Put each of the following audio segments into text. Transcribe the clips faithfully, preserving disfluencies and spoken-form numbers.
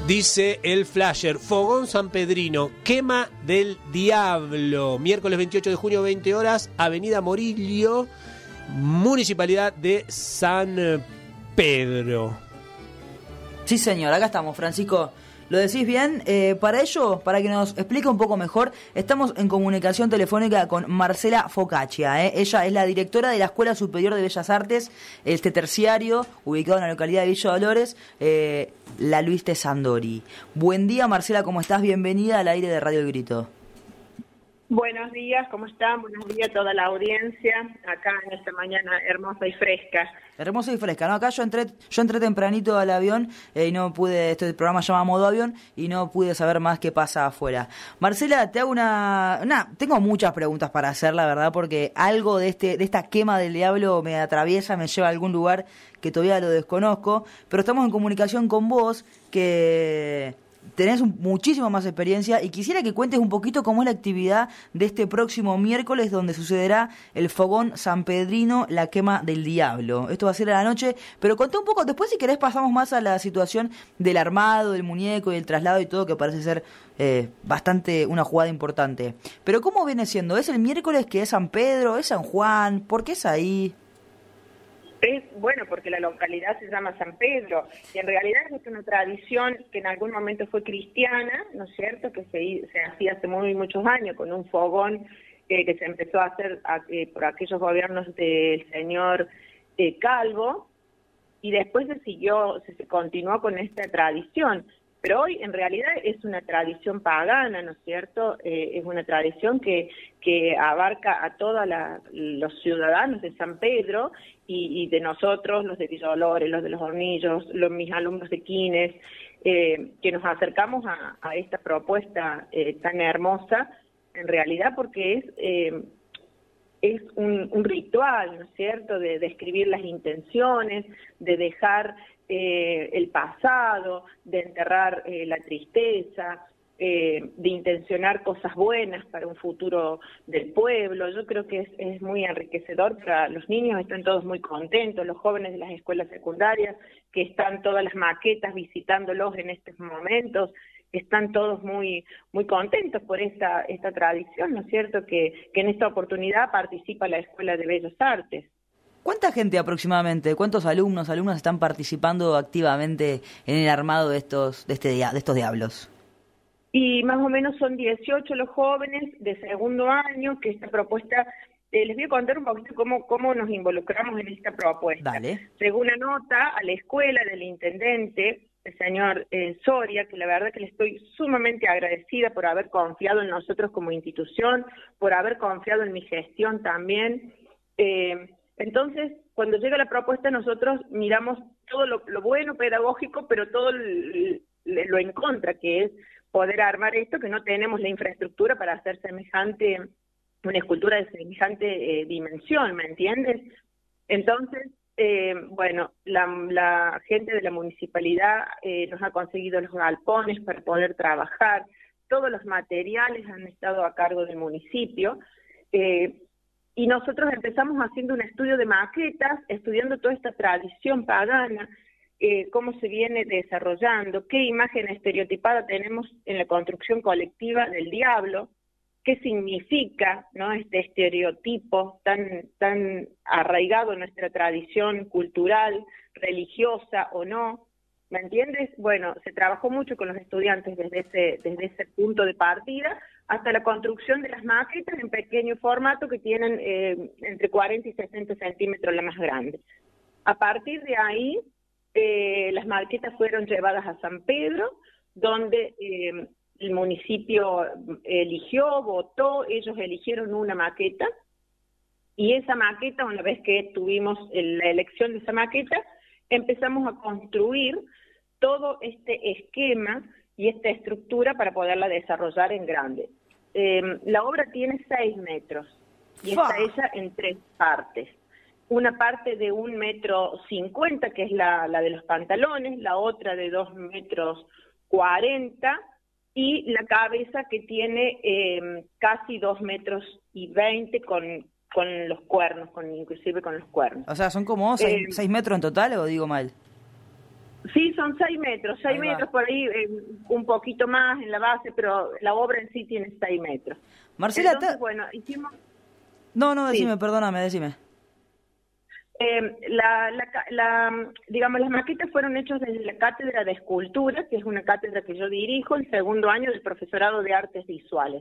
Dice el flasher, Fogón San Pedrino, quema del diablo, miércoles veintiocho de junio, veinte horas, Avenida Morillo, Municipalidad de San Pedro. Sí, señor, acá estamos, Francisco. ¿Lo decís bien? Eh, para ello, para que nos explique un poco mejor, estamos en comunicación telefónica con Marcela Focaccia. ¿eh? Ella es la directora de la Escuela Superior de Bellas Artes, este terciario, ubicado en la localidad de Villa Dolores, eh, la Luis Tesandori. Buen día, Marcela, ¿cómo estás? Bienvenida al aire de Radio El Grito. Buenos días, ¿cómo están? Buenos días a toda la audiencia, acá en esta mañana hermosa y fresca. Hermosa y fresca, ¿no? Acá yo entré yo entré tempranito al avión eh, y no pude, este programa se llama Modo Avión, y no pude saber más qué pasa afuera. Marcela, te hago una... una tengo muchas preguntas para hacer, la verdad, porque algo de este de esta quema del diablo me atraviesa, me lleva a algún lugar que todavía lo desconozco, pero estamos en comunicación con vos, que... tenés un, muchísima más experiencia, y quisiera que cuentes un poquito cómo es la actividad de este próximo miércoles, donde sucederá el Fogón San Pedrino, la quema del diablo. Esto va a ser a la noche, pero conté un poco, después si querés pasamos más a la situación del armado, del muñeco y el traslado y todo, que parece ser eh, bastante una jugada importante. Pero ¿cómo viene siendo? ¿Es el miércoles que es San Pedro? ¿Es San Juan? ¿Por qué es ahí? Es bueno porque la localidad se llama San Pedro y en realidad es una tradición que en algún momento fue cristiana, ¿no es cierto?, que se, se hacía hace muy muchos años con un fogón eh, que se empezó a hacer eh, por aquellos gobiernos del señor eh, Calvo, y después se siguió, se, se continuó con esta tradición. Pero hoy en realidad es una tradición pagana, ¿no es cierto? Eh, es una tradición que, que abarca a todos los ciudadanos de San Pedro y, y de nosotros, los de Villa Dolores, los de Los Hornillos, los, mis alumnos de Quines, eh, que nos acercamos a, a esta propuesta eh, tan hermosa, en realidad porque es... Eh, es un, un ritual, ¿no es cierto?, de, de escribir las intenciones, de dejar eh, el pasado, de enterrar eh, la tristeza, eh, de intencionar cosas buenas para un futuro del pueblo. Yo creo que es, es muy enriquecedor para los niños, están todos muy contentos, los jóvenes de las escuelas secundarias, que están todas las maquetas visitándolos en estos momentos, están todos muy muy contentos por esta esta tradición, ¿no es cierto?, que, que en esta oportunidad participa la Escuela de Bellas Artes. ¿Cuánta gente aproximadamente, cuántos alumnos, alumnas están participando activamente en el armado de estos de este de estos diablos? Y más o menos son dieciocho los jóvenes de segundo año, que esta propuesta, eh, les voy a contar un poquito cómo, cómo nos involucramos en esta propuesta. Dale. Según una nota a la escuela del intendente, el señor eh, Soria, que la verdad que le estoy sumamente agradecida por haber confiado en nosotros como institución, por haber confiado en mi gestión también. Eh, entonces, cuando llega la propuesta, nosotros miramos todo lo, lo bueno pedagógico, pero todo el, lo en contra, que es poder armar esto, que no tenemos la infraestructura para hacer semejante, una escultura de semejante eh, dimensión, ¿me entiendes? Entonces, Eh, bueno, la, la gente de la municipalidad eh, nos ha conseguido los galpones para poder trabajar, todos los materiales han estado a cargo del municipio, eh, y nosotros empezamos haciendo un estudio de maquetas, estudiando toda esta tradición pagana, eh, cómo se viene desarrollando, qué imagen estereotipada tenemos en la construcción colectiva del diablo, qué significa, ¿no?, este estereotipo tan tan arraigado en nuestra tradición cultural, religiosa o no, ¿me entiendes? Bueno, se trabajó mucho con los estudiantes desde ese desde ese punto de partida hasta la construcción de las maquetas en pequeño formato que tienen eh, entre cuarenta y sesenta centímetros la más grande. A partir de ahí, eh, las maquetas fueron llevadas a San Pedro, donde... Eh, el municipio eligió, votó, ellos eligieron una maqueta, y esa maqueta, una vez que tuvimos la elección de esa maqueta, empezamos a construir todo este esquema y esta estructura para poderla desarrollar en grande. Eh, la obra tiene seis metros y está hecha en tres partes. Una parte de un metro cincuenta, que es la, la de los pantalones, la otra de dos metros cuarenta, y la cabeza que tiene eh, casi dos metros y veinte con, con los cuernos, con inclusive con los cuernos. O sea, ¿son como seis, eh, seis metros en total o digo mal? Sí, son seis metros, seis Ahí va. metros por ahí, eh, un poquito más en la base, pero la obra en sí tiene seis metros. Marcela, Entonces, te- bueno, hicimos... no, no, decime, Sí. perdóname, decime. Eh, la, la, ca- la, digamos, las maquetas fueron hechas desde la Cátedra de Escultura, que es una cátedra que yo dirijo, el segundo año del Profesorado de Artes Visuales.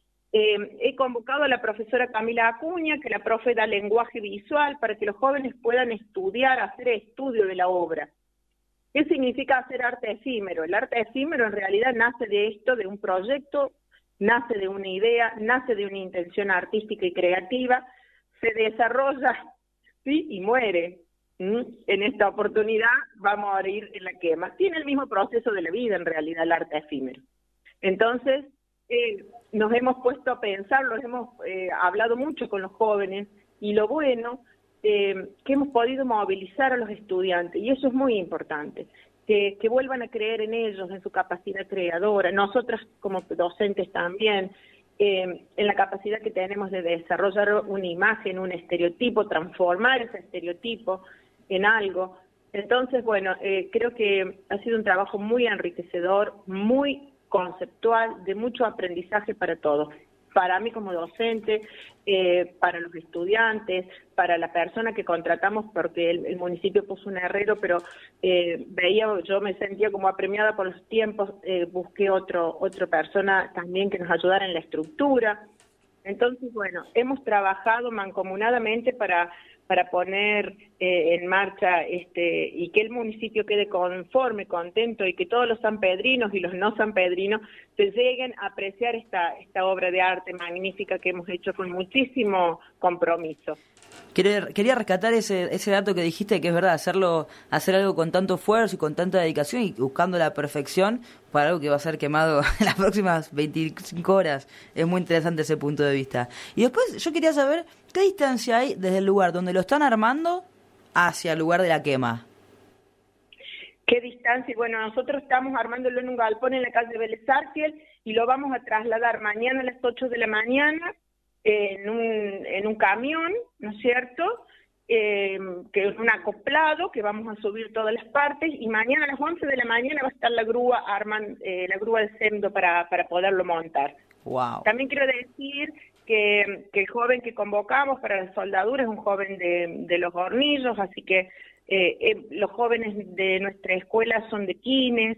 Eh, he convocado a la profesora Camila Acuña, que la profe da lenguaje visual, para que los jóvenes puedan estudiar, hacer estudio de la obra. ¿Qué significa hacer arte efímero? El arte efímero en realidad nace de esto, de un proyecto, nace de una idea, nace de una intención artística y creativa, se desarrolla, ¿sí? Y muere. ¿Mm? En esta oportunidad va a morir en la quema. Tiene el mismo proceso de la vida en realidad el arte efímero. Entonces, eh, nos hemos puesto a pensar, lo hemos eh, hablado mucho con los jóvenes, y lo bueno, eh, que hemos podido movilizar a los estudiantes, y eso es muy importante, que, que vuelvan a creer en ellos, en su capacidad creadora, nosotras como docentes también, eh, en la capacidad que tenemos de desarrollar una imagen, un estereotipo, transformar ese estereotipo en algo. Entonces, bueno, eh, creo que ha sido un trabajo muy enriquecedor, muy conceptual, de mucho aprendizaje para todos. Para mí como docente, eh, para los estudiantes, para la persona que contratamos, porque el, el municipio puso un herrero, pero eh, veía, yo me sentía como apremiada por los tiempos, eh, busqué otro, otra persona también que nos ayudara en la estructura. Entonces, bueno, hemos trabajado mancomunadamente para para poner eh, en marcha este y que el municipio quede conforme, contento, y que todos los sanpedrinos y los no sanpedrinos se lleguen a apreciar esta esta obra de arte magnífica que hemos hecho con muchísimo compromiso. Quería, quería rescatar ese ese dato que dijiste, que es verdad, hacerlo hacer algo con tanto esfuerzo y con tanta dedicación y buscando la perfección para algo que va a ser quemado en las próximas veinticinco horas. Es muy interesante ese punto de vista. Y después yo quería saber qué distancia hay desde el lugar donde lo están armando hacia el lugar de la quema. ¿Qué distancia? Bueno, nosotros estamos armándolo en un galpón en la calle Vélez Arfiel y lo vamos a trasladar mañana a las ocho de la mañana en un, en un camión, ¿no es cierto?, eh, que es un acoplado, que vamos a subir todas las partes, y mañana a las once de la mañana va a estar la grúa arman, eh, la grúa del SEMDO para, para poderlo montar. Wow. También quiero decir que, que el joven que convocamos para la soldadura es un joven de, de Los Hornillos, así que eh, eh, los jóvenes de nuestra escuela son de Quines,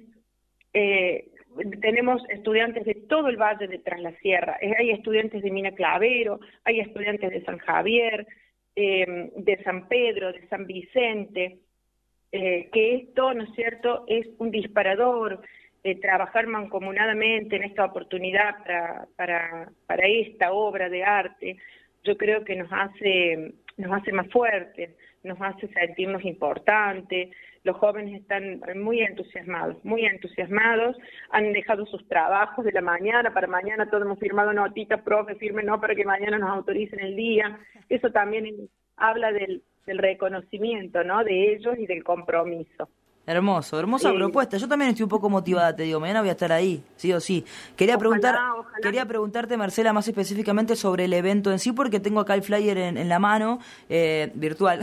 eh, tenemos estudiantes de todo el valle de Tras la Sierra, eh, hay estudiantes de Mina Clavero, hay estudiantes de San Javier, eh, de San Pedro, de San Vicente, eh, que esto, ¿no es cierto?, es un disparador, eh, trabajar mancomunadamente en esta oportunidad para, para, para esta obra de arte, yo creo que nos hace, nos hace más fuertes, nos hace sentirnos importantes. Los jóvenes están muy entusiasmados, muy entusiasmados, han dejado sus trabajos de la mañana, para mañana todos hemos firmado notita, profe, firme no, para que mañana nos autoricen el día. Eso también habla del, del reconocimiento, ¿no?, de ellos y del compromiso. Hermoso, hermosa Sí. propuesta. Yo también estoy un poco motivada, te digo, mañana voy a estar ahí, sí o sí. Quería Ojalá, preguntar, ojalá. quería preguntarte, Marcela, más específicamente sobre el evento en sí, porque tengo acá el flyer en, en la mano, eh, virtual,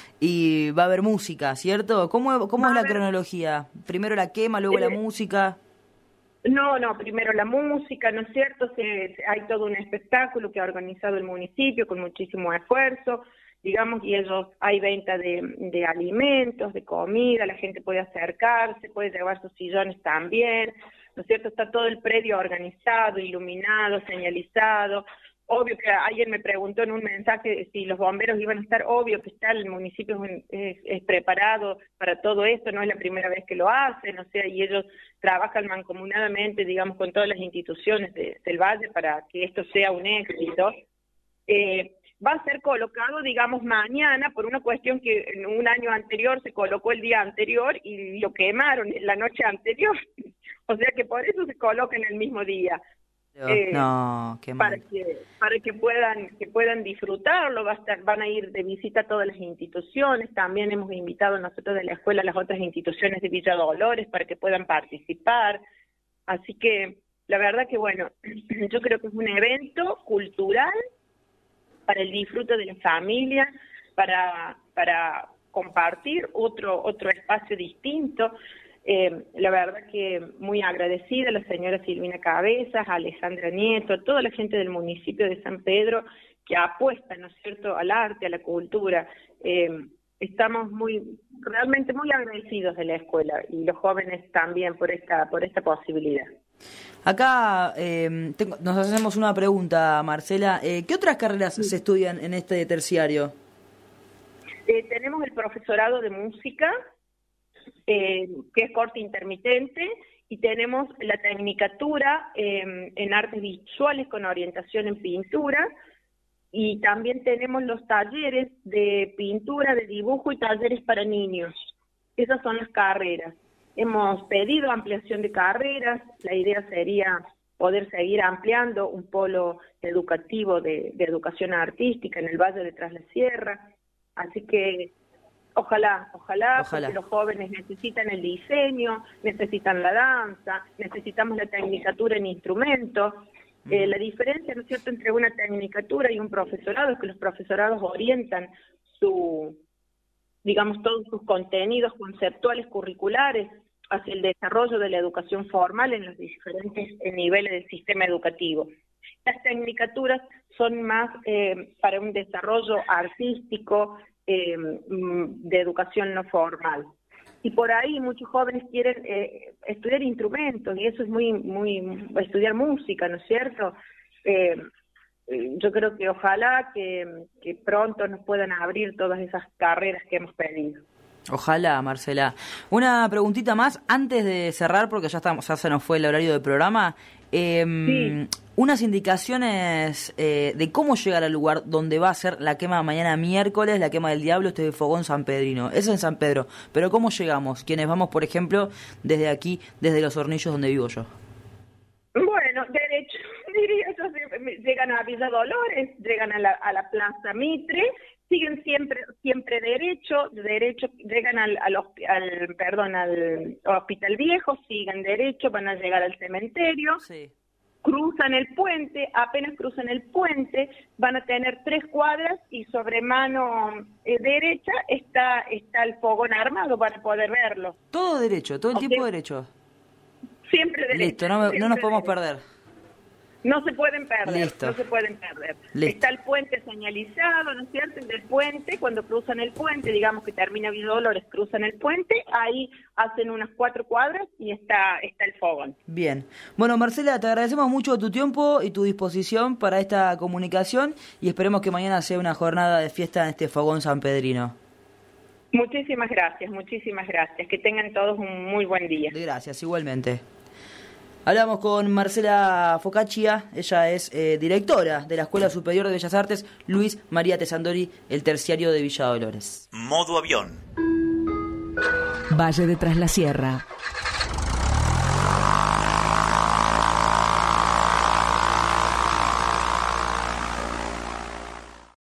y va a haber música, ¿cierto? ¿Cómo, cómo Va es a la haber- cronología? Primero la quema, luego la Eh, música. No, no, primero la música, ¿no es cierto? Se, se- hay todo un espectáculo que ha organizado el municipio con muchísimo esfuerzo, digamos, y ellos, hay venta de, de alimentos, de comida, la gente puede acercarse, puede llevar sus sillones también, ¿no es cierto? Está todo el predio organizado, iluminado, señalizado. Obvio que alguien me preguntó en un mensaje si los bomberos iban a estar, obvio que está, el municipio es, es, es preparado para todo esto, no es la primera vez que lo hacen, o sea, y ellos trabajan mancomunadamente, digamos, con todas las instituciones de, del Valle para que esto sea un éxito. Eh, va a ser colocado, digamos, mañana, por una cuestión que en un año anterior se colocó el día anterior y lo quemaron la noche anterior, o sea que por eso se coloca en el mismo día. Eh, no, qué para mal. que para que puedan que puedan disfrutarlo, va a estar, van a ir de visita a todas las instituciones, también hemos invitado nosotros de la escuela a las otras instituciones de Villa Dolores para que puedan participar, así que la verdad que bueno, yo creo que es un evento cultural para el disfrute de la familia, para para compartir otro, otro espacio distinto. Eh, la verdad que muy agradecida a la señora Silvina Cabezas, a Alejandra Nieto, a toda la gente del municipio de San Pedro que apuesta, ¿no es cierto?, al arte, a la cultura. Eh, estamos muy, realmente muy agradecidos de la escuela y los jóvenes también por esta, por esta posibilidad. Acá eh, tengo, nos hacemos una pregunta, Marcela. Eh, ¿Qué otras carreras sí. se estudian en este terciario? Eh, tenemos el profesorado de música, Eh, que es corte intermitente, y tenemos la tecnicatura eh, en artes visuales con orientación en pintura, y también tenemos los talleres de pintura, de dibujo y talleres para niños. Esas son las carreras. Hemos pedido ampliación de carreras, la idea sería poder seguir ampliando un polo educativo de, de educación artística en el Valle de Tras la Sierra, así que Ojalá, ojalá, ojalá, porque los jóvenes necesitan el diseño, necesitan la danza, necesitamos la tecnicatura en instrumentos. Mm. Eh, la diferencia, ¿no es cierto?, entre una tecnicatura y un profesorado es que los profesorados orientan su, digamos, todos sus contenidos conceptuales curriculares hacia el desarrollo de la educación formal en los diferentes niveles del sistema educativo. Las tecnicaturas son más eh, para un desarrollo artístico, Eh, de educación no formal, y por ahí muchos jóvenes quieren eh, estudiar instrumentos, y eso es muy muy estudiar música, ¿no es cierto? Eh, yo creo que ojalá que, que pronto nos puedan abrir todas esas carreras que hemos pedido. Ojalá, Marcela. Una preguntita más antes de cerrar, porque ya estamos, ya se nos fue el horario del programa. Eh, sí. Unas indicaciones eh, de cómo llegar al lugar donde va a ser la quema mañana miércoles, la quema del diablo, este de Fogón San Pedrino. Eso en San Pedro. Pero ¿cómo llegamos? Quienes vamos, por ejemplo, desde aquí, desde Los Hornillos, donde vivo yo. Bueno, derecho, diría yo, llegan a Villa Dolores, llegan a la, a la Plaza Mitre, siguen siempre siempre derecho, derecho llegan al, al, al perdón al Hospital Viejo, siguen derecho, van a llegar al cementerio, sí. Cruzan el puente, apenas cruzan el puente, van a tener tres cuadras y sobre mano eh, derecha está está el fogón armado para poder verlo. Todo derecho, todo el okay. tiempo derecho. Siempre derecho. Listo, no, siempre no nos podemos derecho. perder. No se pueden perder, Listo. no se pueden perder. Listo. Está el puente señalizado, ¿no es cierto? Del puente, cuando cruzan el puente, digamos que termina Villa Dolores, cruzan el puente, ahí hacen unas cuatro cuadras y está, está el fogón. Bien. Bueno, Marcela, te agradecemos mucho tu tiempo y tu disposición para esta comunicación y esperemos que mañana sea una jornada de fiesta en este fogón sanpedrino. Muchísimas gracias, muchísimas gracias. Que tengan todos un muy buen día. Gracias, igualmente. Hablamos con Marcela Focaccia, ella es eh, directora de la Escuela Superior de Bellas Artes Luis María Tesandori, el terciario de Villa Dolores. Modo avión. Valle de Tras la Sierra.